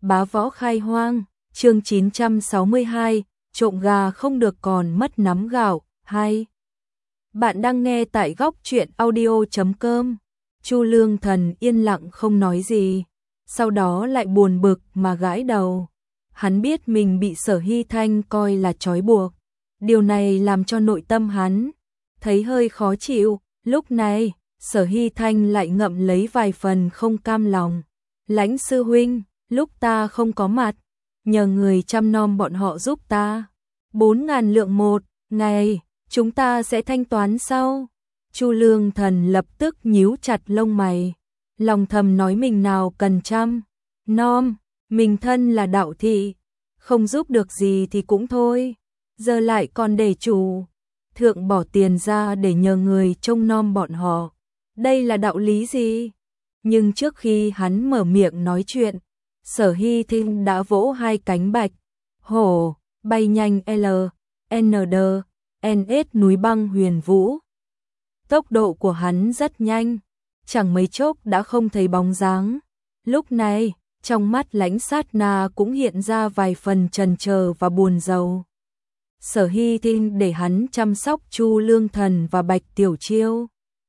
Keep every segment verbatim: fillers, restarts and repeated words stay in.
Bá Võ Khai Hoang, chương chín trăm sáu mươi hai, trộm gà không được còn mất nắm gạo, hay. Bạn đang nghe tại góc truyện audio chấm com. Chu Lương Thần yên lặng không nói gì, sau đó lại buồn bực mà gãi đầu. Hắn biết mình bị Sở Hy Thanh coi là trói buộc. Điều này làm cho nội tâm hắn thấy hơi khó chịu. Lúc này, Sở Hy Thanh lại ngậm lấy vài phần không cam lòng. Lãnh sư huynh, lúc ta không có mặt, nhờ người chăm nom bọn họ giúp ta. Bốn ngàn lượng một ngày, chúng ta sẽ thanh toán sau. Chu Lương Thần lập tức nhíu chặt lông mày, lòng thầm nói mình nào cần chăm nom, mình thân là đạo thị, không giúp được gì thì cũng thôi, giờ lại còn để chủ thượng bỏ tiền ra để nhờ người trông nom bọn họ. Đây là đạo lý gì? Nhưng trước khi hắn mở miệng nói chuyện, Sở Hy Thanh đã vỗ hai cánh bạch hổ, bay nhanh L, N D, N S núi băng huyền vũ. Tốc độ của hắn rất nhanh, chẳng mấy chốc đã không thấy bóng dáng. Lúc này, trong mắt Lãnh Sát Na cũng hiện ra vài phần chần chờ và buồn rầu. Sở Hy Thanh để hắn chăm sóc Chu Lương Thần và Bạch Tiểu Chiêu,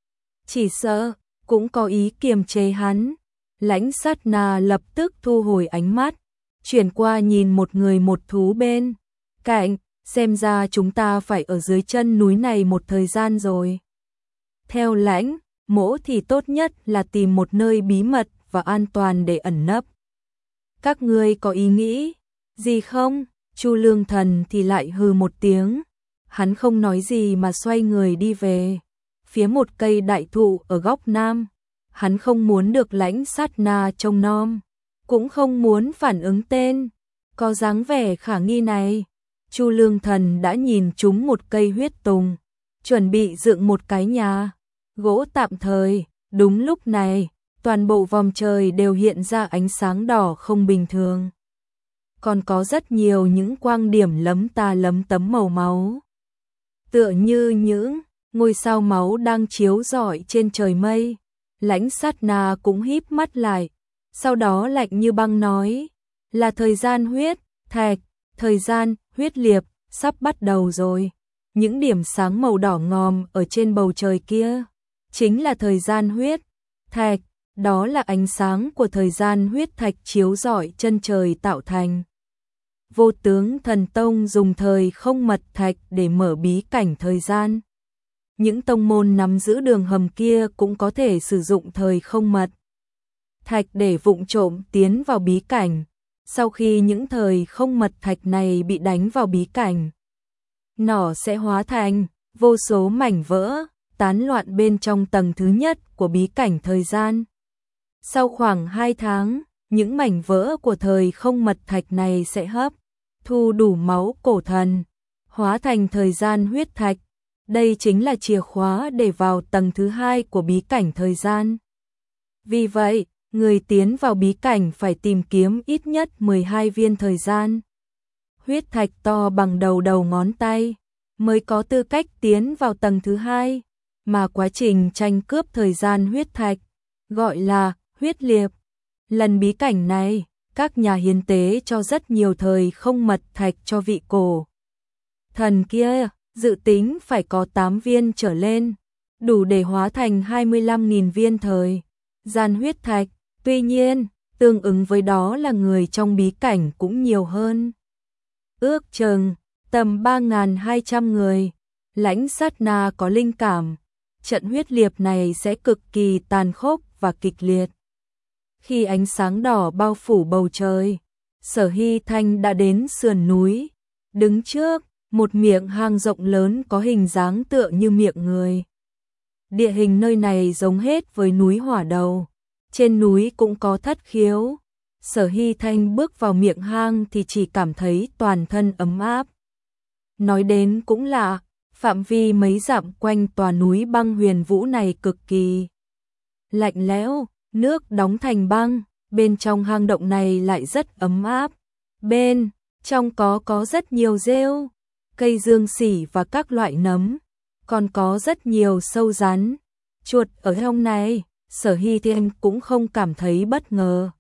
chỉ sợ cũng có ý kiềm chế hắn. Lãnh Sát Na lập tức thu hồi ánh mắt, chuyển qua nhìn một người một thú bên cạnh, xem ra chúng ta phải ở dưới chân núi này một thời gian rồi. Theo Lãnh mỗ thì tốt nhất là tìm một nơi bí mật và an toàn để ẩn nấp. Các ngươi có ý nghĩ gì không? Chu Lương Thần thì lại hừ một tiếng, hắn không nói gì mà xoay người đi về phía một cây đại thụ ở góc nam. Hắn không muốn được Lãnh Sát Na trông nom, cũng không muốn phản ứng tên có dáng vẻ khả nghi này. Chu Lương Thần đã nhìn trúng một cây huyết tùng, chuẩn bị dựng một cái nhà gỗ tạm thời. Đúng lúc này, toàn bộ vòng trời đều hiện ra ánh sáng đỏ không bình thường. Còn có rất nhiều những quang điểm lấm ta lấm tấm màu máu, tựa như những ngôi sao máu đang chiếu rọi trên trời mây. Lãnh Sát Na cũng híp mắt lại, sau đó lạnh như băng nói, là thời gian huyết thạch, thời gian huyết liệp sắp bắt đầu rồi. Những điểm sáng màu đỏ ngòm ở trên bầu trời kia chính là thời gian huyết thạch, đó là ánh sáng của thời gian huyết thạch chiếu rọi chân trời tạo thành. Vô Tướng Thần Tông dùng thời không mật thạch để mở bí cảnh thời gian. Những tông môn nắm giữ đường hầm kia cũng có thể sử dụng thời không mật thạch để vụng trộm tiến vào bí cảnh. Sau khi những thời không mật thạch này bị đánh vào bí cảnh, nó sẽ hóa thành vô số mảnh vỡ, tán loạn bên trong tầng thứ nhất của bí cảnh thời gian. Sau khoảng hai tháng, những mảnh vỡ của thời không mật thạch này sẽ hấp thu đủ máu cổ thần, hóa thành thời gian huyết thạch. Đây chính là chìa khóa để vào tầng thứ hai của bí cảnh thời gian. Vì vậy, người tiến vào bí cảnh phải tìm kiếm ít nhất mười hai viên thời gian huyết thạch to bằng đầu đầu ngón tay, mới có tư cách tiến vào tầng thứ hai. Mà quá trình tranh cướp thời gian huyết thạch, gọi là huyết liệp. Lần bí cảnh này, các nhà hiến tế cho rất nhiều thời không mật thạch cho vị cổ thần kia, dự tính phải có tám viên trở lên, đủ để hóa thành hai mươi lăm nghìn viên thời gian huyết thạch. Tuy nhiên, tương ứng với đó là người trong bí cảnh cũng nhiều hơn, ước chừng tầm ba nghìn hai trăm người. Lãnh Sát Na có linh cảm, trận huyết liệp này sẽ cực kỳ tàn khốc và kịch liệt. Khi ánh sáng đỏ bao phủ bầu trời, Sở Hy Thanh đã đến sườn núi, đứng trước một miệng hang rộng lớn có hình dáng tựa như miệng người. Địa hình nơi này giống hết với núi Hỏa Đầu, trên núi cũng có thất khiếu. Sở Hy Thanh bước vào miệng hang thì chỉ cảm thấy toàn thân ấm áp. Nói đến cũng lạ, phạm vi mấy dặm quanh tòa núi băng huyền vũ này cực kỳ lạnh lẽo, nước đóng thành băng. Bên trong hang động này lại rất ấm áp. Bên trong có có rất nhiều rêu, cây dương sỉ và các loại nấm, còn có rất nhiều sâu rắn, chuột ở trong này. Sở Hy Thiên cũng không cảm thấy bất ngờ,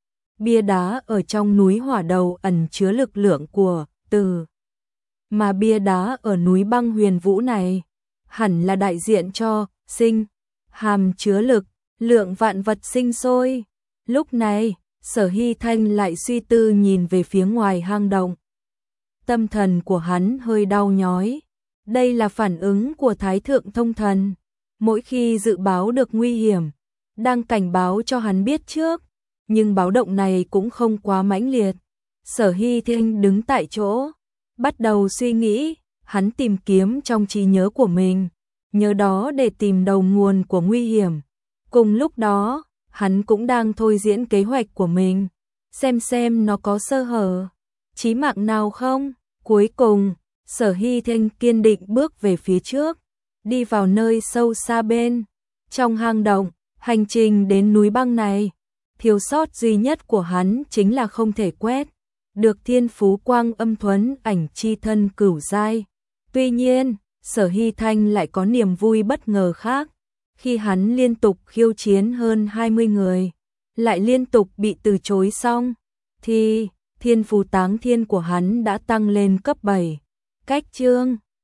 bia đá ở trong núi hỏa đầu ẩn chứa lực lượng của từ. Mà bia đá ở núi băng huyền vũ này, hẳn là đại diện cho sinh, hàm chứa lực, lượng vạn vật sinh sôi. Lúc này, Sở Hy Thanh lại suy tư nhìn về phía ngoài hang động. Tâm thần của hắn hơi đau nhói. Đây là phản ứng của Thái Thượng Thông Thần. Mỗi khi dự báo được nguy hiểm, đang cảnh báo cho hắn biết trước. Nhưng báo động này cũng không quá mãnh liệt. Sở Hy Thanh đứng tại chỗ, bắt đầu suy nghĩ. Hắn tìm kiếm trong trí nhớ của mình, nhớ đó để tìm đầu nguồn của nguy hiểm. Cùng lúc đó, hắn cũng đang thôi diễn kế hoạch của mình, xem xem nó có sơ hở chí mạng nào không. Cuối cùng, Sở Hy Thanh kiên định bước về phía trước, đi vào nơi sâu xa bên trong hang động. Hành trình đến núi băng này, thiếu sót duy nhất của hắn chính là không thể quét được thiên phú quang âm thuẫn ảnh chi thân cửu giai. Tuy nhiên, Sở Hy Thanh lại có niềm vui bất ngờ khác. Khi hắn liên tục khiêu chiến hơn hai mươi người, lại liên tục bị từ chối xong, thì thiên phú táng thiên của hắn đã tăng lên cấp bảy. Cách chương